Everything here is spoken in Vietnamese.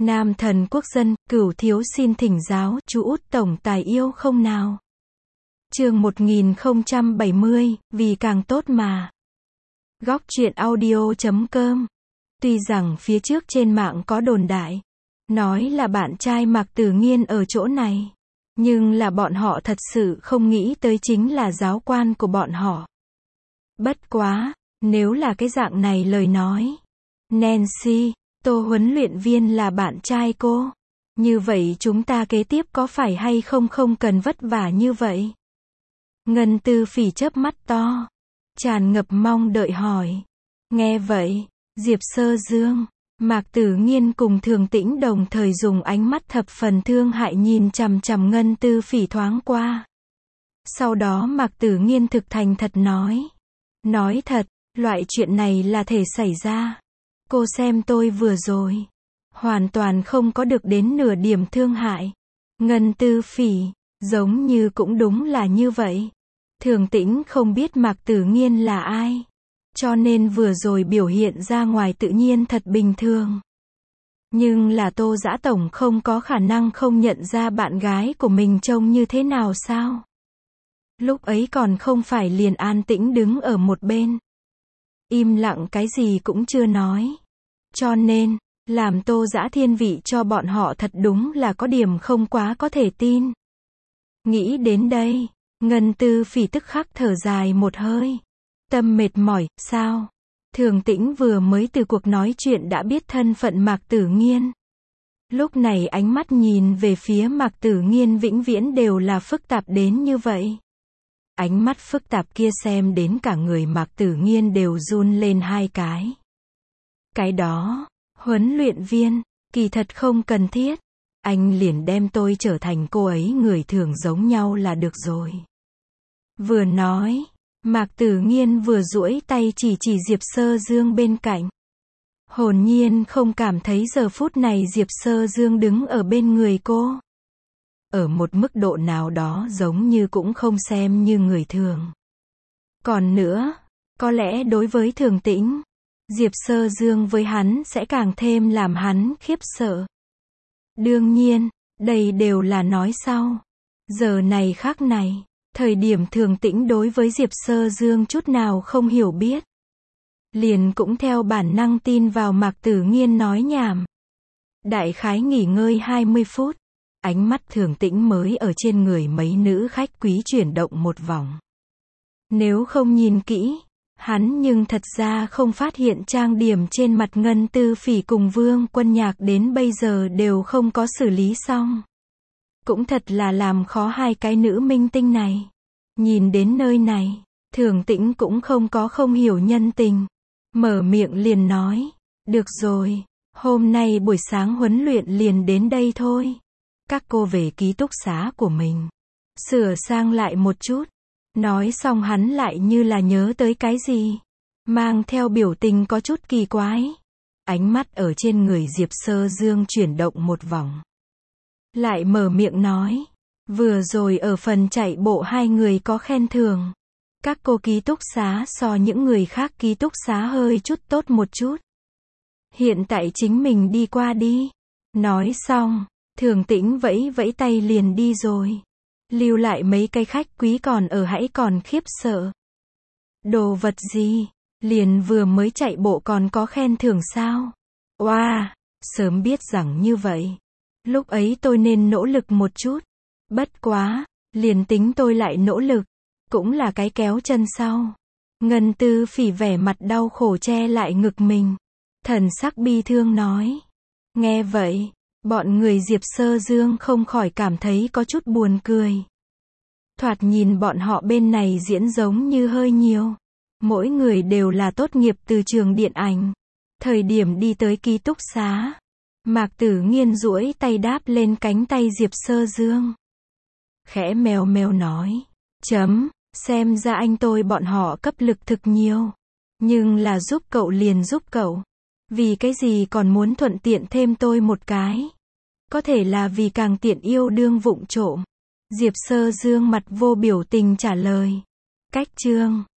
Nam thần quốc dân, Cửu thiếu xin thỉnh giáo, chú út tổng tài yêu không nào? Chương 1070, vì càng tốt mà. Góc truyện audio.com. Tuy rằng phía trước trên mạng có đồn đại, nói là bạn trai Mạc Tử Nghiên ở chỗ này, nhưng là bọn họ thật sự không nghĩ tới chính là giáo quan của bọn họ. Bất quá, nếu là cái dạng này lời nói, Nancy, Tô huấn luyện viên là bạn trai cô, như vậy chúng ta kế tiếp có phải hay không cần vất vả như vậy? Ngân Tư Phỉ chớp mắt to, tràn ngập mong đợi hỏi. Nghe vậy, Diệp Sơ Dương, Mạc Tử Nghiên cùng Thường Tĩnh đồng thời dùng ánh mắt thập phần thương hại nhìn chằm chằm Ngân Tư Phỉ thoáng qua. Sau đó Mạc Tử Nghiên thực thành thật nói thật, loại chuyện này là thể xảy ra. Cô xem tôi vừa rồi, hoàn toàn không có được đến nửa điểm thương hại. Ngân Tư Phỉ, giống như cũng đúng là như vậy. Thường Tĩnh không biết Mạc Tử Nghiên là ai, cho nên vừa rồi biểu hiện ra ngoài tự nhiên thật bình thường. Nhưng là Tô Dã Tổng không có khả năng không nhận ra bạn gái của mình trông như thế nào sao? Lúc ấy còn không phải liền an tĩnh đứng ở một bên, im lặng cái gì cũng chưa nói. Cho nên, làm Tô Dã thiên vị cho bọn họ thật đúng là có điểm không quá có thể tin. Nghĩ đến đây, Ngân Tư Phỉ tức khắc thở dài một hơi. Tâm mệt mỏi, sao? Thường Tĩnh vừa mới từ cuộc nói chuyện đã biết thân phận Mạc Tử Nghiên. Lúc này ánh mắt nhìn về phía Mạc Tử Nghiên vĩnh viễn đều là phức tạp đến như vậy. Ánh mắt phức tạp kia xem đến cả người Mạc Tử Nghiên đều run lên hai cái. Cái đó, huấn luyện viên, kỳ thật không cần thiết. Anh liền đem tôi trở thành cô ấy người thường giống nhau là được rồi. Vừa nói, Mạc Tử Nghiên vừa duỗi tay chỉ Diệp Sơ Dương bên cạnh. Hồn nhiên không cảm thấy giờ phút này Diệp Sơ Dương đứng ở bên người cô. Ở một mức độ nào đó giống như cũng không xem như người thường. Còn nữa, có lẽ đối với Thường Tĩnh, Diệp Sơ Dương với hắn sẽ càng thêm làm hắn khiếp sợ. Đương nhiên, đây đều là nói sau. Giờ này khắc này, thời điểm Thường Tĩnh đối với Diệp Sơ Dương chút nào không hiểu biết, liền cũng theo bản năng tin vào Mạc Tử Nghiên nói nhảm. Đại khái nghỉ ngơi 20 phút, ánh mắt Thường Tĩnh mới ở trên người mấy nữ khách quý chuyển động một vòng. Nếu không nhìn kỹ, hắn nhưng thật ra không phát hiện trang điểm trên mặt Ngân Tư Phỉ cùng Vương Quân Nhạc đến bây giờ đều không có xử lý xong. Cũng thật là làm khó hai cái nữ minh tinh này. Nhìn đến nơi này, Thường Tĩnh cũng không có không hiểu nhân tình. Mở miệng liền nói, được rồi, hôm nay buổi sáng huấn luyện liền đến đây thôi. Các cô về ký túc xá của mình, sửa sang lại một chút. Nói xong hắn lại như là nhớ tới cái gì, mang theo biểu tình có chút kỳ quái. Ánh mắt ở trên người Diệp Sơ Dương chuyển động một vòng. Lại mở miệng nói, vừa rồi ở phần chạy bộ hai người có khen thưởng. Các cô ký túc xá so những người khác ký túc xá hơi chút tốt một chút. Hiện tại chính mình đi qua đi. Nói xong, Thường Tĩnh vẫy vẫy tay liền đi rồi. Lưu lại mấy cái khách quý còn ở hãy còn khiếp sợ. Đồ vật gì? Liền vừa mới chạy bộ còn có khen thưởng sao? Oa, sớm biết rằng như vậy. Lúc ấy tôi nên nỗ lực một chút. Bất quá, liền tính tôi lại nỗ lực, cũng là cái kéo chân sau. Ngân Tư Phỉ vẻ mặt đau khổ che lại ngực mình. Thần sắc bi thương nói. Nghe vậy, bọn người Diệp Sơ Dương không khỏi cảm thấy có chút buồn cười. Thoạt nhìn bọn họ bên này diễn giống như hơi nhiều. Mỗi người đều là tốt nghiệp từ trường điện ảnh. Thời điểm đi tới ký túc xá, Mạc Tử Nghiên duỗi tay đáp lên cánh tay Diệp Sơ Dương. Khẽ mèo mèo nói, xem ra anh tôi bọn họ cấp lực thực nhiều. Nhưng là giúp cậu liền giúp cậu. Vì cái gì còn muốn thuận tiện thêm tôi một cái? Có thể là vì càng tiện yêu đương vụng trộm. Diệp Sơ Dương mặt vô biểu tình trả lời. Cách chương